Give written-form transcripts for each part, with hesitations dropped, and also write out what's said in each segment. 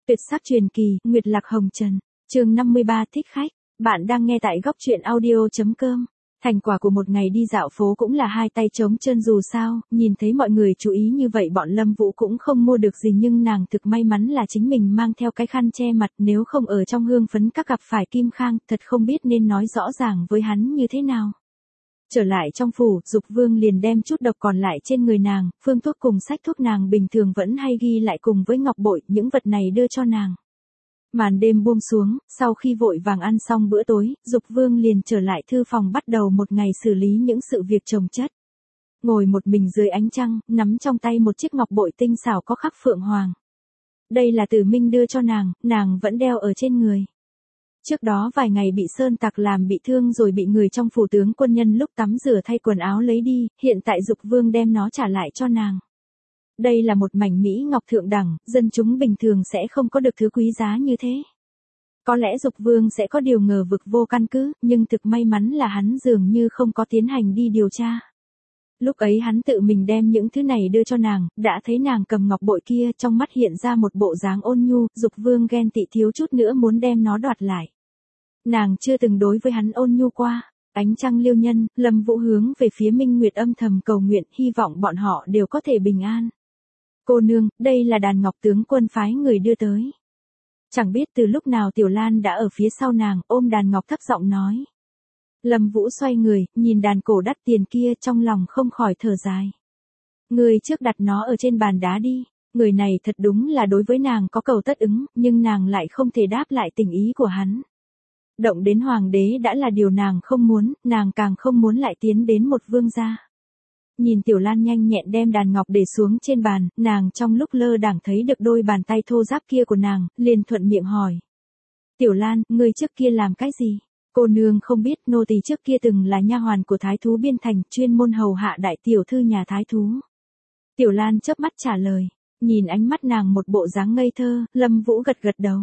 Tuyệt sắc truyền kỳ, Nguyệt Lạc Hồng Trần. Chương 53 thích khách. Bạn đang nghe tại góc truyện audio.com. Thành quả của một ngày đi dạo phố cũng là hai tay trống chân dù sao, nhìn thấy mọi người chú ý như vậy bọn Lâm Vũ cũng không mua được gì nhưng nàng thực may mắn là chính mình mang theo cái khăn che mặt, nếu không ở trong hương phấn các gặp phải Kim Khang, thật không biết nên nói rõ ràng với hắn như thế nào. Trở lại trong phủ, Dục Vương liền đem chút độc còn lại trên người nàng, phương thuốc cùng sách thuốc nàng bình thường vẫn hay ghi lại cùng với ngọc bội, những vật này đưa cho nàng. Màn đêm buông xuống, sau khi vội vàng ăn xong bữa tối, Dục Vương liền trở lại thư phòng bắt đầu một ngày xử lý những sự việc chồng chất. Ngồi một mình dưới ánh trăng, nắm trong tay một chiếc ngọc bội tinh xảo có khắc phượng hoàng. Đây là Tử Minh đưa cho nàng vẫn đeo ở trên người. Trước đó vài ngày bị sơn tặc làm bị thương rồi bị người trong phủ tướng quân nhân lúc tắm rửa thay quần áo lấy đi, hiện tại Dục Vương đem nó trả lại cho nàng. Đây là một mảnh mỹ ngọc thượng đẳng, dân chúng bình thường sẽ không có được thứ quý giá như thế. Có lẽ Dục Vương sẽ có điều ngờ vực vô căn cứ, nhưng thực may mắn là hắn dường như không có tiến hành đi điều tra. Lúc ấy hắn tự mình đem những thứ này đưa cho nàng, đã thấy nàng cầm ngọc bội kia, trong mắt hiện ra một bộ dáng ôn nhu, Dục Vương ghen tị thiếu chút nữa muốn đem nó đoạt lại. Nàng chưa từng đối với hắn ôn nhu qua. Ánh trăng liêu nhân, Lâm Vũ hướng về phía Minh Nguyệt âm thầm cầu nguyện, hy vọng bọn họ đều có thể bình an. Cô nương, đây là đàn ngọc tướng quân phái người đưa tới. Chẳng biết từ lúc nào Tiểu Lan đã ở phía sau nàng, ôm đàn ngọc thấp giọng nói. Lâm Vũ xoay người, nhìn đàn cổ đắt tiền kia, trong lòng không khỏi thở dài. Người trước đặt nó ở trên bàn đá đi. Người này thật đúng là đối với nàng có cầu tất ứng, nhưng nàng lại không thể đáp lại tình ý của hắn. Động đến hoàng đế đã là điều nàng không muốn, nàng càng không muốn lại tiến đến một vương gia. Nhìn Tiểu Lan nhanh nhẹn đem đàn ngọc để xuống trên bàn, nàng trong lúc lơ đãng thấy được đôi bàn tay thô ráp kia của nàng, liền thuận miệng hỏi. Tiểu Lan, ngươi trước kia làm cái gì? Cô nương không biết, nô tỳ trước kia từng là nha hoàn của thái thú Biên Thành, chuyên môn hầu hạ đại tiểu thư nhà thái thú. Tiểu Lan chớp mắt trả lời, nhìn ánh mắt nàng một bộ dáng ngây thơ, Lâm Vũ gật gật đầu.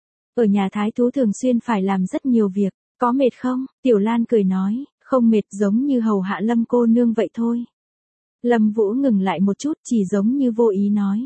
Ở nhà thái thú thường xuyên phải làm rất nhiều việc, có mệt không? Tiểu Lan cười nói, không mệt, giống như hầu hạ Lâm cô nương vậy thôi. Lâm Vũ ngừng lại một chút, chỉ giống như vô ý nói.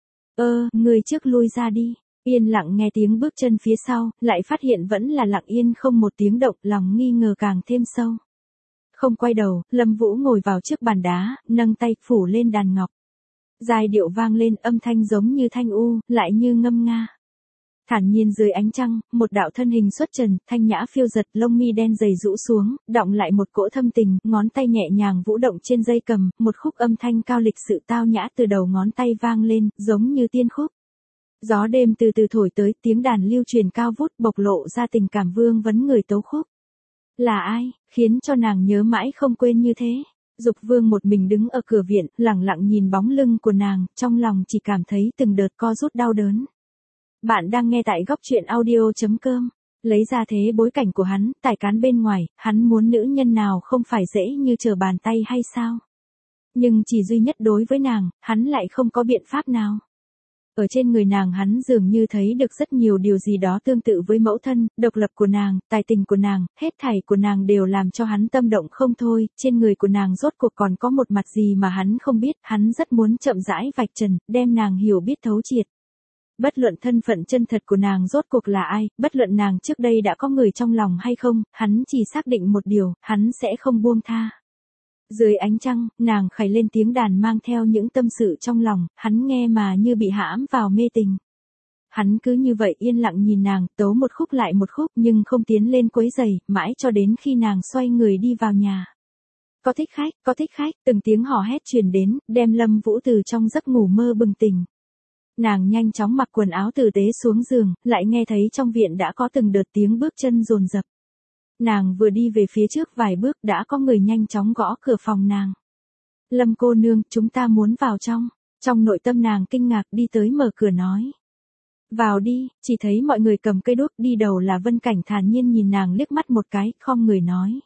Người trước lui ra đi. Yên lặng nghe tiếng bước chân phía sau, lại phát hiện vẫn là lặng yên không một tiếng động, lòng nghi ngờ càng thêm sâu. Không quay đầu, Lâm Vũ ngồi vào trước bàn đá, nâng tay phủ lên đàn ngọc. Giai điệu vang lên, âm thanh giống như thanh u, lại như ngâm nga. Thản nhiên dưới ánh trăng, một đạo thân hình xuất trần, thanh nhã phiêu giật, lông mi đen dày rũ xuống, đọng lại một cỗ thâm tình, ngón tay nhẹ nhàng vũ động trên dây cầm, một khúc âm thanh cao lịch sự tao nhã từ đầu ngón tay vang lên, giống như tiên khúc. Gió đêm từ từ thổi tới, tiếng đàn lưu truyền cao vút, bộc lộ ra tình cảm vương vấn người tấu khúc. Là ai, khiến cho nàng nhớ mãi không quên như thế? Dục Vương một mình đứng ở cửa viện, lặng lặng nhìn bóng lưng của nàng, trong lòng chỉ cảm thấy từng đợt co rút đau đớn. Bạn đang nghe tại góc truyện audio.com. Lấy ra thế bối cảnh của hắn, tài cán bên ngoài, hắn muốn nữ nhân nào không phải dễ như trở bàn tay hay sao? Nhưng chỉ duy nhất đối với nàng, hắn lại không có biện pháp nào. Ở trên người nàng hắn dường như thấy được rất nhiều điều gì đó tương tự với mẫu thân, độc lập của nàng, tài tình của nàng, hết thảy của nàng đều làm cho hắn tâm động không thôi, trên người của nàng rốt cuộc còn có một mặt gì mà hắn không biết, hắn rất muốn chậm rãi vạch trần, đem nàng hiểu biết thấu triệt. Bất luận thân phận chân thật của nàng rốt cuộc là ai, bất luận nàng trước đây đã có người trong lòng hay không, hắn chỉ xác định một điều, hắn sẽ không buông tha. Dưới ánh trăng, nàng khải lên tiếng đàn mang theo những tâm sự trong lòng, hắn nghe mà như bị hãm vào mê tình. Hắn cứ như vậy yên lặng nhìn nàng, tấu một khúc lại một khúc nhưng không tiến lên quấy rầy, mãi cho đến khi nàng xoay người đi vào nhà. Có thích khách, từng tiếng hò hét truyền đến, đem Lâm Vũ từ trong giấc ngủ mơ bừng tỉnh. Nàng nhanh chóng mặc quần áo tử tế xuống giường, lại nghe thấy trong viện đã có từng đợt tiếng bước chân dồn dập. Nàng vừa đi về phía trước vài bước đã có người nhanh chóng gõ cửa phòng nàng. Lâm cô nương, chúng ta muốn vào trong. Trong nội tâm nàng kinh ngạc đi tới mở cửa nói. Vào đi, chỉ thấy mọi người cầm cây đuốc, đi đầu là Vân Cảnh thản nhiên nhìn nàng liếc mắt một cái, khom người nói.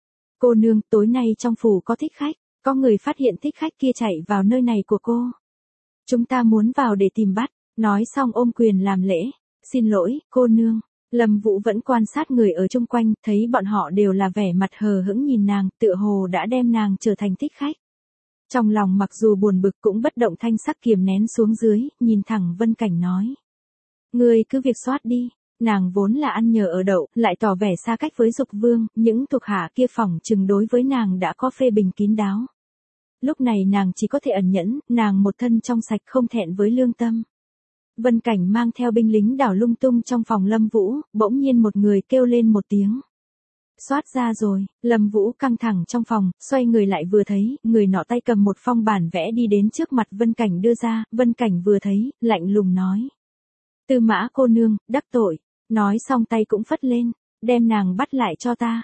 Cô nương, tối nay trong phủ có thích khách, có người phát hiện thích khách kia chạy vào nơi này của cô. Chúng ta muốn vào để tìm bắt, nói xong ôm quyền làm lễ. Xin lỗi, cô nương. Lâm Vũ vẫn quan sát người ở chung quanh, thấy bọn họ đều là vẻ mặt hờ hững nhìn nàng, tựa hồ đã đem nàng trở thành thích khách. Trong lòng mặc dù buồn bực cũng bất động thanh sắc kiềm nén xuống dưới, nhìn thẳng Vân Cảnh nói. Ngươi cứ việc soát đi. Nàng vốn là ăn nhờ ở đậu, lại tỏ vẻ xa cách với Dục Vương, những thuộc hạ kia phỏng chừng đối với nàng đã có phê bình kín đáo. Lúc này nàng chỉ có thể ẩn nhẫn, nàng một thân trong sạch không thẹn với lương tâm. Vân Cảnh mang theo binh lính đảo lung tung trong phòng Lâm Vũ, bỗng nhiên một người kêu lên một tiếng. Soát ra rồi, Lâm Vũ căng thẳng trong phòng, xoay người lại vừa thấy, người nọ tay cầm một phong bản vẽ đi đến trước mặt Vân Cảnh đưa ra, Vân Cảnh vừa thấy, lạnh lùng nói. Tư Mã cô nương, đắc tội, nói xong tay cũng phất lên, đem nàng bắt lại cho ta.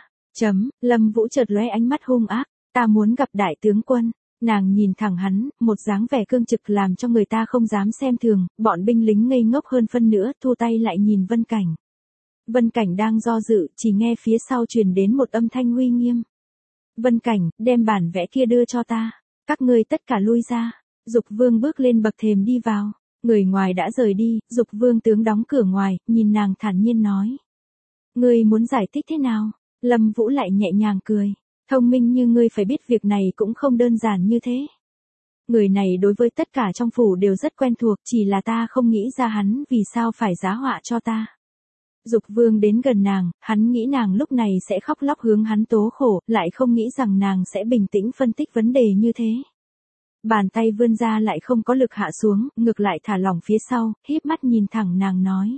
Lâm Vũ chợt lóe ánh mắt hung ác, ta muốn gặp đại tướng quân. Nàng nhìn thẳng hắn, một dáng vẻ cương trực làm cho người ta không dám xem thường, bọn binh lính ngây ngốc hơn phân nữa, thu tay lại nhìn Vân Cảnh. Vân Cảnh đang do dự, chỉ nghe phía sau truyền đến một âm thanh uy nghiêm. Vân Cảnh, đem bản vẽ kia đưa cho ta, các ngươi tất cả lui ra. Dục Vương bước lên bậc thềm đi vào, người ngoài đã rời đi, Dục Vương tướng đóng cửa ngoài, nhìn nàng thản nhiên nói. Ngươi muốn giải thích thế nào? Lâm Vũ lại nhẹ nhàng cười. Thông minh như ngươi phải biết việc này cũng không đơn giản như thế. Người này đối với tất cả trong phủ đều rất quen thuộc, chỉ là ta không nghĩ ra hắn vì sao phải giá họa cho ta. Dục Vương đến gần nàng, hắn nghĩ nàng lúc này sẽ khóc lóc hướng hắn tố khổ, lại không nghĩ rằng nàng sẽ bình tĩnh phân tích vấn đề như thế. Bàn tay vươn ra lại không có lực hạ xuống, ngược lại thả lỏng phía sau, híp mắt nhìn thẳng nàng nói.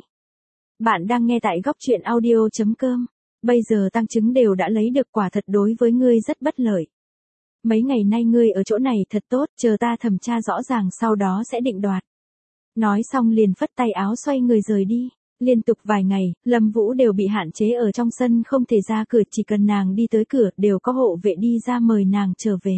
Bạn đang nghe tại góc truyện audio.com. Bây giờ tăng chứng đều đã lấy được, quả thật đối với ngươi rất bất lợi. Mấy ngày nay ngươi ở chỗ này thật tốt, chờ ta thẩm tra rõ ràng sau đó sẽ định đoạt. Nói xong liền phất tay áo xoay người rời đi. Liên tục vài ngày, Lâm Vũ đều bị hạn chế ở trong sân không thể ra cửa, chỉ cần nàng đi tới cửa đều có hộ vệ đi ra mời nàng trở về.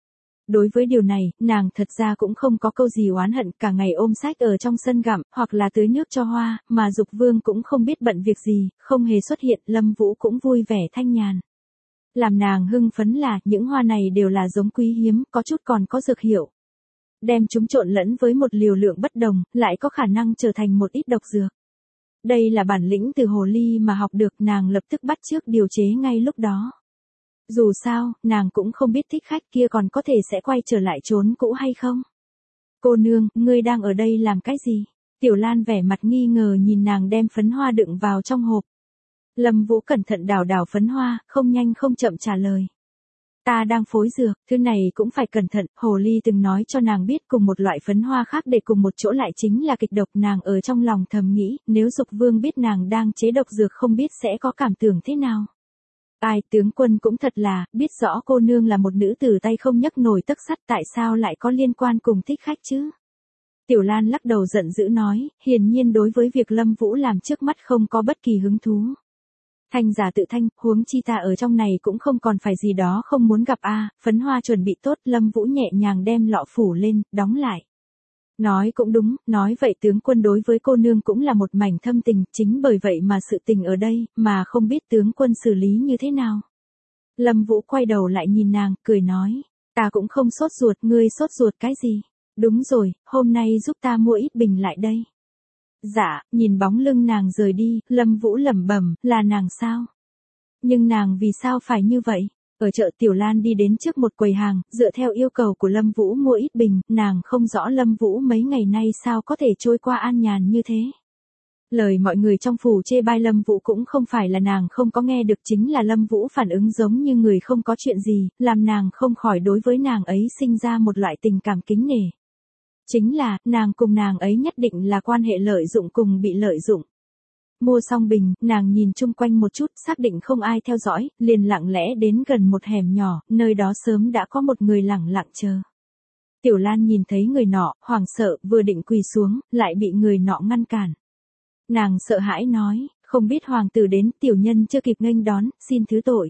Đối với điều này, nàng thật ra cũng không có câu gì oán hận, cả ngày ôm sách ở trong sân gặm, hoặc là tưới nước cho hoa, mà Dục Vương cũng không biết bận việc gì, không hề xuất hiện, Lâm Vũ cũng vui vẻ thanh nhàn. Làm nàng hưng phấn là, những hoa này đều là giống quý hiếm, có chút còn có dược hiệu. Đem chúng trộn lẫn với một liều lượng bất đồng, lại có khả năng trở thành một ít độc dược. Đây là bản lĩnh từ hồ ly mà học được, nàng lập tức bắt chước điều chế ngay lúc đó. Dù sao, nàng cũng không biết thích khách kia còn có thể sẽ quay trở lại trốn cũ hay không. Cô nương, ngươi đang ở đây làm cái gì? Tiểu Lan vẻ mặt nghi ngờ nhìn nàng đem phấn hoa đựng vào trong hộp. Lâm Vũ cẩn thận đảo đảo phấn hoa, không nhanh không chậm trả lời. Ta đang phối dược, thứ này cũng phải cẩn thận, hồ ly từng nói cho nàng biết cùng một loại phấn hoa khác để cùng một chỗ lại chính là kịch độc, nàng ở trong lòng thầm nghĩ, nếu Dục Vương biết nàng đang chế độc dược không biết sẽ có cảm tưởng thế nào. Ai, tướng quân cũng thật là, biết rõ cô nương là một nữ tử tay không nhấc nổi tấc sắt, tại sao lại có liên quan cùng thích khách chứ? Tiểu Lan lắc đầu giận dữ nói, hiển nhiên đối với việc Lâm Vũ làm trước mắt không có bất kỳ hứng thú. Thanh giả tự thanh, huống chi ta ở trong này cũng không còn phải gì đó không muốn gặp a. Phấn hoa chuẩn bị tốt, Lâm Vũ nhẹ nhàng đem lọ phủ lên, đóng lại. Nói cũng đúng, nói vậy tướng quân đối với cô nương cũng là một mảnh thâm tình, chính bởi vậy mà sự tình ở đây, mà không biết tướng quân xử lý như thế nào. Lâm Vũ quay đầu lại nhìn nàng, cười nói, ta cũng không sốt ruột, ngươi sốt ruột cái gì? Đúng rồi, hôm nay giúp ta mua ít bình lại đây. Dạ, nhìn bóng lưng nàng rời đi, Lâm Vũ lẩm bẩm, là nàng sao? Nhưng nàng vì sao phải như vậy? Ở chợ Tiểu Lan đi đến trước một quầy hàng, dựa theo yêu cầu của Lâm Vũ mua ít bình, nàng không rõ Lâm Vũ mấy ngày nay sao có thể trôi qua an nhàn như thế. Lời mọi người trong phủ chê bai Lâm Vũ cũng không phải là nàng không có nghe được, chính là Lâm Vũ phản ứng giống như người không có chuyện gì, làm nàng không khỏi đối với nàng ấy sinh ra một loại tình cảm kính nể. Chính là, nàng cùng nàng ấy nhất định là quan hệ lợi dụng cùng bị lợi dụng. Mua xong bình, nàng nhìn chung quanh một chút, xác định không ai theo dõi, liền lặng lẽ đến gần một hẻm nhỏ, nơi đó sớm đã có một người lẳng lặng chờ. Tiểu Lan nhìn thấy người nọ, hoảng sợ, vừa định quỳ xuống, lại bị người nọ ngăn cản. Nàng sợ hãi nói, không biết hoàng tử đến, tiểu nhân chưa kịp nghênh đón, xin thứ tội.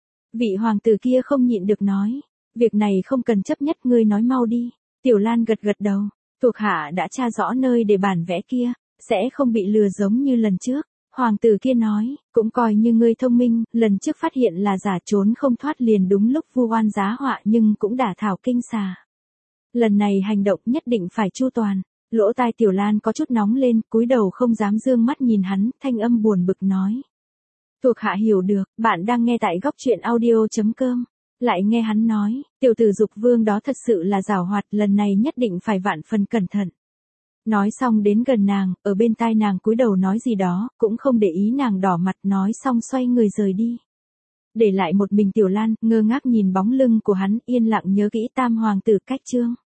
Vị hoàng tử kia không nhịn được nói, việc này không cần chấp nhất, ngươi nói mau đi. Tiểu Lan gật gật đầu, thuộc hạ đã tra rõ nơi để bản vẽ kia, sẽ không bị lừa giống như lần trước. Hoàng tử kia nói, cũng coi như ngươi thông minh, lần trước phát hiện là giả trốn không thoát liền đúng lúc vu oan giá họa nhưng cũng đả thảo kinh xà. Lần này hành động nhất định phải chu toàn. Lỗ tai Tiểu Lan có chút nóng lên, cúi đầu không dám dương mắt nhìn hắn, thanh âm buồn bực nói. Thuộc hạ hiểu được, bạn đang nghe tại góc truyện audio.com. Lại nghe hắn nói, tiểu tử Dục Vương đó thật sự là giảo hoạt, lần này nhất định phải vạn phần cẩn thận. Nói xong đến gần nàng, ở bên tai nàng cúi đầu nói gì đó, cũng không để ý nàng đỏ mặt, nói xong xoay người rời đi. Để lại một mình Tiểu Lan, ngơ ngác nhìn bóng lưng của hắn, yên lặng nhớ kỹ Tam hoàng tử Cách Chương.